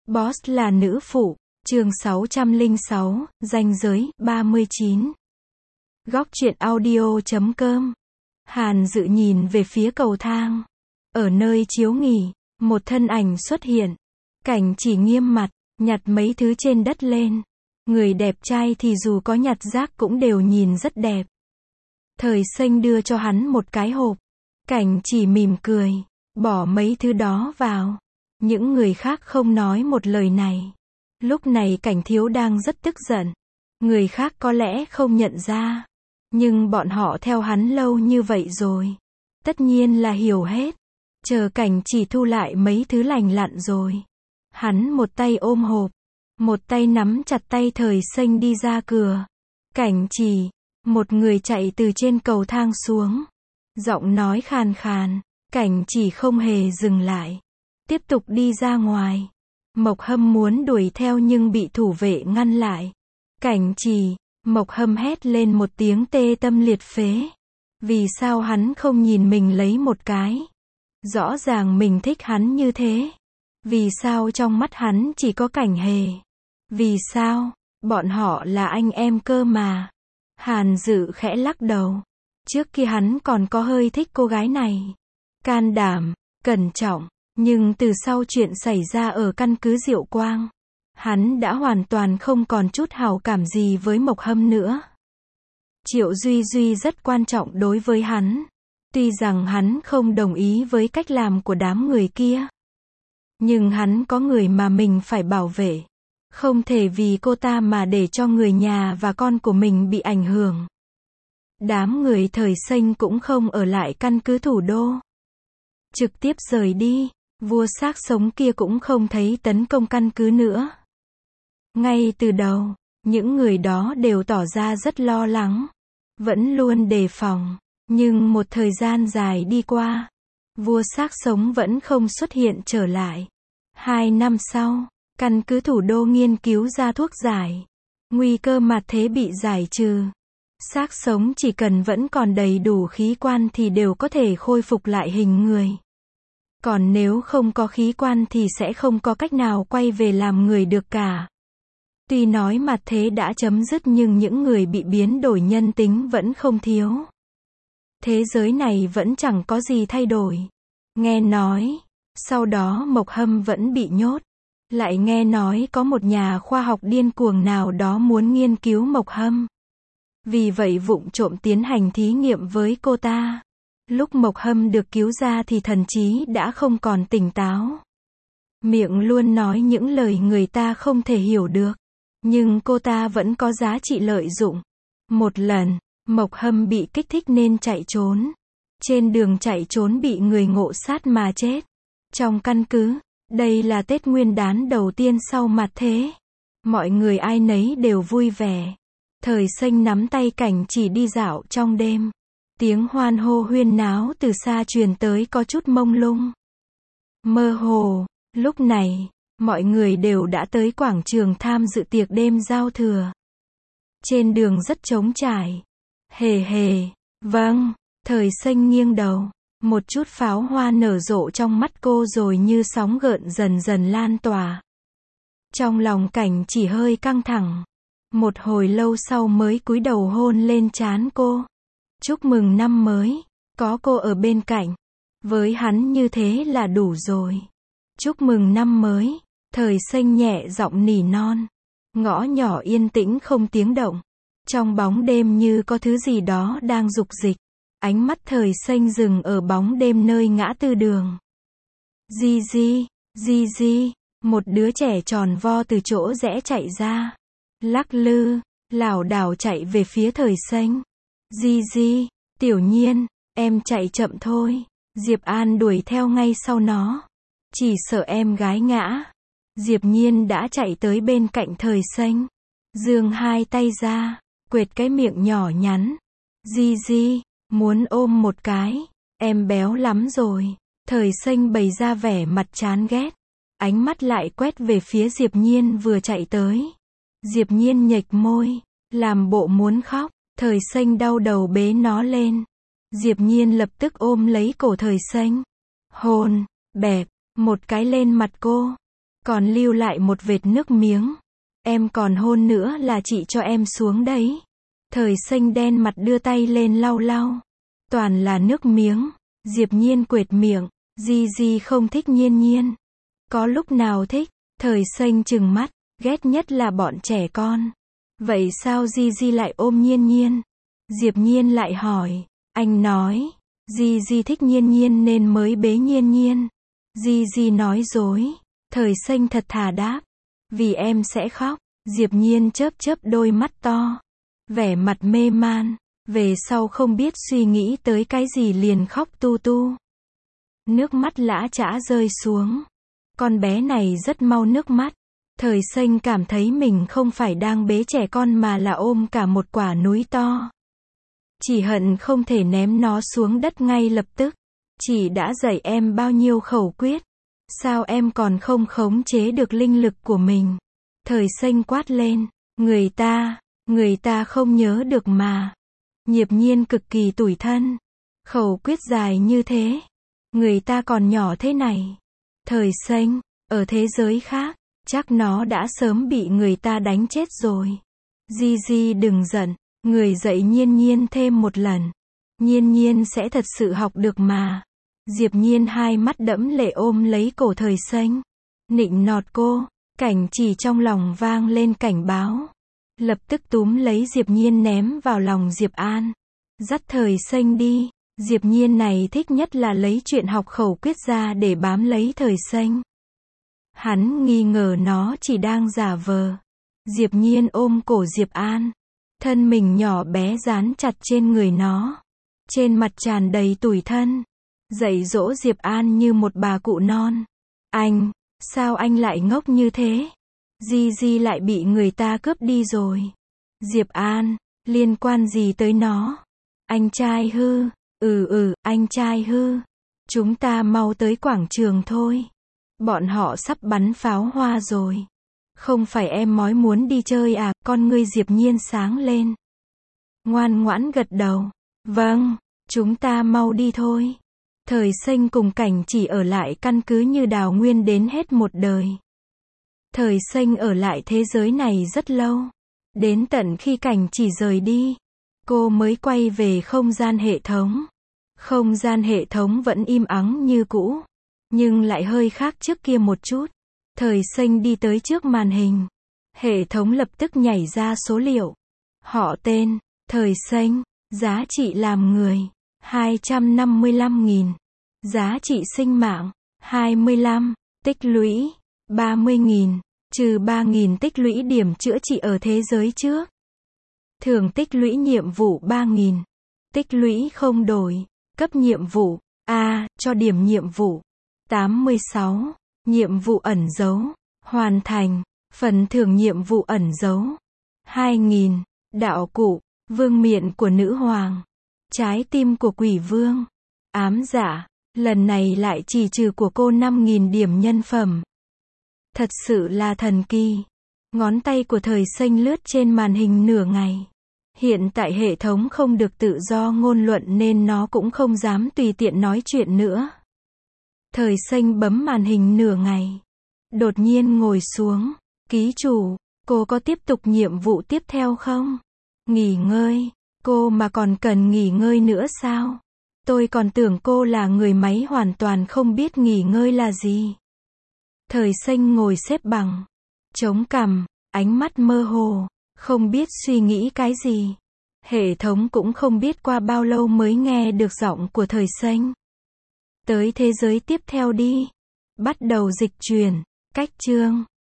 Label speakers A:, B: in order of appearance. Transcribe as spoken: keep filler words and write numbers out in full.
A: Boss là nữ phụ, chương sáu trăm lẻ sáu, ranh giới, ba mươi chín. Góc truyện audio chấm com. Hàn Dự nhìn về phía cầu thang. Ở nơi chiếu nghỉ, một thân ảnh xuất hiện. Cảnh Chỉ nghiêm mặt, nhặt mấy thứ trên đất lên. Người đẹp trai thì dù có nhặt rác cũng đều nhìn rất đẹp. Thời Xanh đưa cho hắn một cái hộp. Cảnh Chỉ mỉm cười, bỏ mấy thứ đó vào. Những người khác không nói một lời này. Lúc này Cảnh Thiếu đang rất tức giận. Người khác có lẽ không nhận ra. Nhưng bọn họ theo hắn lâu như vậy rồi. Tất nhiên là hiểu hết. Chờ Cảnh Chỉ thu lại mấy thứ lành lặn rồi. Hắn một tay ôm hộp. Một tay nắm chặt tay Thời Xanh đi ra cửa. Cảnh Chỉ, một người chạy từ trên cầu thang xuống. Giọng nói khàn khàn. Cảnh Chỉ không hề dừng lại. Tiếp tục đi ra ngoài. Mộc Hâm muốn đuổi theo nhưng bị thủ vệ ngăn lại. Cảnh Chỉ, Mộc Hâm hét lên một tiếng tê tâm liệt phế. Vì sao hắn không nhìn mình lấy một cái? Rõ ràng mình thích hắn như thế. Vì sao trong mắt hắn chỉ có Cảnh Hề? Vì sao? Bọn họ là anh em cơ mà. Hàn Dự khẽ lắc đầu. Trước kia hắn còn có hơi thích cô gái này. Can đảm, cẩn trọng. Nhưng từ sau chuyện xảy ra ở căn cứ Diệu Quang, hắn đã hoàn toàn không còn chút hảo cảm gì với Mộc Hâm nữa. Triệu Duy Duy rất quan trọng đối với hắn. Tuy rằng hắn không đồng ý với cách làm của đám người kia. Nhưng hắn có người mà mình phải bảo vệ. Không thể vì cô ta mà để cho người nhà và con của mình bị ảnh hưởng. Đám người Thời Xanh cũng không ở lại căn cứ thủ đô. Trực tiếp rời đi. Vua xác sống kia cũng không thấy tấn công căn cứ nữa. Ngay từ đầu, những người đó đều tỏ ra rất lo lắng. Vẫn luôn đề phòng. Nhưng một thời gian dài đi qua, vua xác sống vẫn không xuất hiện trở lại. Hai năm sau, căn cứ thủ đô nghiên cứu ra thuốc giải. Nguy cơ mạt thế bị giải trừ. Xác sống chỉ cần vẫn còn đầy đủ khí quan thì đều có thể khôi phục lại hình người. Còn nếu không có khí quan thì sẽ không có cách nào quay về làm người được cả. Tuy nói mạt thế đã chấm dứt nhưng những người bị biến đổi nhân tính vẫn không thiếu. Thế giới này vẫn chẳng có gì thay đổi. Nghe nói, sau đó Mộc Hâm vẫn bị nhốt. Lại nghe nói có một nhà khoa học điên cuồng nào đó muốn nghiên cứu Mộc Hâm. Vì vậy vụng trộm tiến hành thí nghiệm với cô ta. Lúc Mộc Hâm được cứu ra thì thần trí đã không còn tỉnh táo. Miệng luôn nói những lời người ta không thể hiểu được. Nhưng cô ta vẫn có giá trị lợi dụng. Một lần, Mộc Hâm bị kích thích nên chạy trốn. Trên đường chạy trốn bị người ngộ sát mà chết. Trong căn cứ, đây là Tết Nguyên đán đầu tiên sau mạt thế. Mọi người ai nấy đều vui vẻ. Thời Xanh nắm tay Cảnh Chỉ đi dạo trong đêm. Tiếng hoan hô huyên náo từ xa truyền tới có chút mông lung. Mơ hồ, lúc này, mọi người đều đã tới quảng trường tham dự tiệc đêm giao thừa. Trên đường rất trống trải. Hề hề, vâng, Thời Xanh nghiêng đầu. Một chút pháo hoa nở rộ trong mắt cô rồi như sóng gợn dần dần lan tỏa. Trong lòng Cảnh Chỉ hơi căng thẳng. Một hồi lâu sau mới cúi đầu hôn lên trán cô. Chúc mừng năm mới, có cô ở bên cạnh. Với hắn như thế là đủ rồi. Chúc mừng năm mới, Thời Xanh nhẹ giọng nỉ non. Ngõ nhỏ yên tĩnh không tiếng động. Trong bóng đêm như có thứ gì đó đang dục dịch. Ánh mắt Thời Xanh dừng ở bóng đêm nơi ngã tư đường. Di di, di di, một đứa trẻ tròn vo từ chỗ rẽ chạy ra. Lắc lư, lảo đảo chạy về phía Thời Xanh. Di di, Tiểu Nhiên, em chạy chậm thôi. Diệp An đuổi theo ngay sau nó. Chỉ sợ em gái ngã. Diệp Nhiên đã chạy tới bên cạnh Thời Xanh. Giương hai tay ra, quệt cái miệng nhỏ nhắn. Di di, muốn ôm một cái. Em béo lắm rồi. Thời Xanh bày ra vẻ mặt chán ghét. Ánh mắt lại quét về phía Diệp Nhiên vừa chạy tới. Diệp Nhiên nhếch môi, làm bộ muốn khóc. Thời Xanh đau đầu bế nó lên. Diệp Nhiên lập tức ôm lấy cổ Thời Xanh. Hôn, bẹp, một cái lên mặt cô. Còn lưu lại một vệt nước miếng. Em còn hôn nữa là chị cho em xuống đấy. Thời xanh đen mặt đưa tay lên lau lau. Toàn là nước miếng. Diệp Nhiên quệt miệng. Di Di không thích Nhiên Nhiên. Có lúc nào thích. Thời xanh trừng mắt. Ghét nhất là bọn trẻ con. Vậy sao Di Di lại ôm Nhiên Nhiên? Diệp Nhiên lại hỏi. Anh nói. Di Di thích Nhiên Nhiên nên mới bế Nhiên Nhiên. Di Di nói dối. Thời xanh thật thà đáp. Vì em sẽ khóc. Diệp Nhiên chớp chớp đôi mắt to. Vẻ mặt mê man. Về sau không biết suy nghĩ tới cái gì liền khóc tu tu. Nước mắt lã chã rơi xuống. Con bé này rất mau nước mắt. Thời xanh cảm thấy mình không phải đang bế trẻ con mà là ôm cả một quả núi to. Chỉ hận không thể ném nó xuống đất ngay lập tức. Chị đã dạy em bao nhiêu khẩu quyết. Sao em còn không khống chế được linh lực của mình? Thời xanh quát lên. Người ta, người ta không nhớ được mà. Diệp Nhiên cực kỳ tủi thân. Khẩu quyết dài như thế. Người ta còn nhỏ thế này. Thời xanh, ở thế giới khác, chắc nó đã sớm bị người ta đánh chết rồi. Di Di đừng giận. Người dạy Nhiên Nhiên thêm một lần. Nhiên Nhiên sẽ thật sự học được mà. Diệp Nhiên hai mắt đẫm lệ ôm lấy cổ thời xanh. Nịnh nọt cô. Cảnh chỉ trong lòng vang lên cảnh báo. Lập tức túm lấy Diệp Nhiên ném vào lòng Diệp An. Dắt thời xanh đi. Diệp Nhiên này thích nhất là lấy chuyện học khẩu quyết ra để bám lấy thời xanh. Hắn nghi ngờ nó chỉ đang giả vờ. Diệp Nhiên ôm cổ Diệp An. Thân mình nhỏ bé dán chặt trên người nó. Trên mặt tràn đầy tủi thân. Dạy dỗ Diệp An như một bà cụ non. Anh, sao anh lại ngốc như thế? Di Di lại bị người ta cướp đi rồi. Diệp An, liên quan gì tới nó? Anh trai hư, ừ ừ, anh trai hư. Chúng ta mau tới quảng trường thôi. Bọn họ sắp bắn pháo hoa rồi. Không phải em mói muốn đi chơi à? Con ngươi Diệp Nhiên sáng lên. Ngoan ngoãn gật đầu. Vâng, chúng ta mau đi thôi. Thời xanh cùng cảnh chỉ ở lại căn cứ như Đào Nguyên đến hết một đời. Thời xanh ở lại thế giới này rất lâu. Đến tận khi cảnh chỉ rời đi, cô mới quay về không gian hệ thống. Không gian hệ thống vẫn im ắng như cũ, nhưng lại hơi khác trước kia một chút. Thời xanh đi tới trước màn hình. Hệ thống lập tức nhảy ra số liệu. Họ tên, thời xanh, giá trị làm người, hai trăm năm mươi lăm nghìn. Giá trị sinh mạng, hai mươi lăm. Tích lũy, ba mươi nghìn. Trừ ba nghìn tích lũy điểm chữa trị ở thế giới trước. Thưởng tích lũy nhiệm vụ ba nghìn. Tích lũy không đổi. Cấp nhiệm vụ, A, cho điểm nhiệm vụ. tám mươi sáu. Nhiệm vụ ẩn dấu. Hoàn thành. Phần thưởng nhiệm vụ ẩn dấu. hai nghìn. Đạo cụ, vương miện của nữ hoàng. Trái tim của quỷ vương. Ám dạ, lần này lại chỉ trừ của cô năm nghìn điểm nhân phẩm. Thật sự là thần kỳ. Ngón tay của thời xanh lướt trên màn hình nửa ngày. Hiện tại hệ thống không được tự do ngôn luận nên nó cũng không dám tùy tiện nói chuyện nữa. Thời xanh bấm màn hình nửa ngày. Đột nhiên ngồi xuống. Ký chủ, cô có tiếp tục nhiệm vụ tiếp theo không? Nghỉ ngơi. Cô mà còn cần nghỉ ngơi nữa sao? Tôi còn tưởng cô là người máy hoàn toàn không biết nghỉ ngơi là gì. Thời xanh ngồi xếp bằng. Chống cằm, ánh mắt mơ hồ, không biết suy nghĩ cái gì. Hệ thống cũng không biết qua bao lâu mới nghe được giọng của thời xanh. Tới thế giới tiếp theo đi. Bắt đầu dịch chuyển. Cách chương.